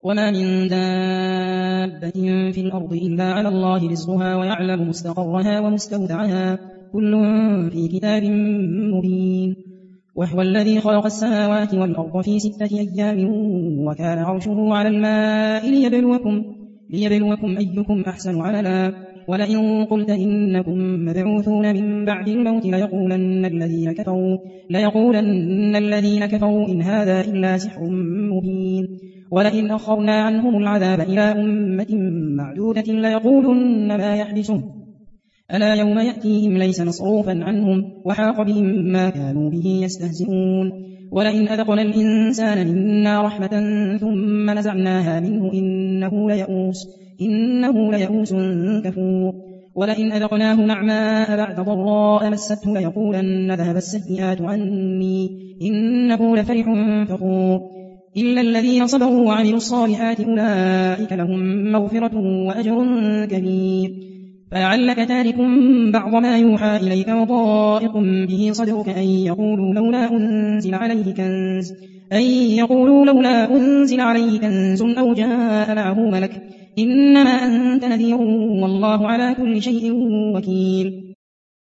وما من دابة في الأرض إلا على الله رزقها ويعلم مستقرها ومستودعها كل في كتاب مبين. وهو الذي خلق السماوات والأرض في 6 أيام وكان عرشه على الماء ليبلوكم أيكم أحسن عملا. ولئن قلت إنكم مبعوثون من بعد الموت ليقولن الذين كفروا إن هذا إلا سحر مبين. ولئن أخرنا عنهم العذاب إلى أمة معدودة ليقولن ما يحبسه ألا يوم يأتيهم ليس مصروفا عنهم وحاق بهم ما كانوا به يستهزئون. ولئن أذقنا الإنسان منا رحمة ثم نزعناها منه إنه ليئوس كفور. ولئن أذقناه نعماء بعد ضراء مسته ليقولن ذهب السيئات عني إنه لفرح فخور. إلا الذين صبروا وعملوا الصالحات أولئك لهم مغفرة وأجر كبير. فلعلك تارك بعض ما يوحى إليك وضائق به صدرك أن يقولوا لولا أنزل عليه كنز أو جاء معه ملك إنما أنت نذير والله على كل شيء وكيل.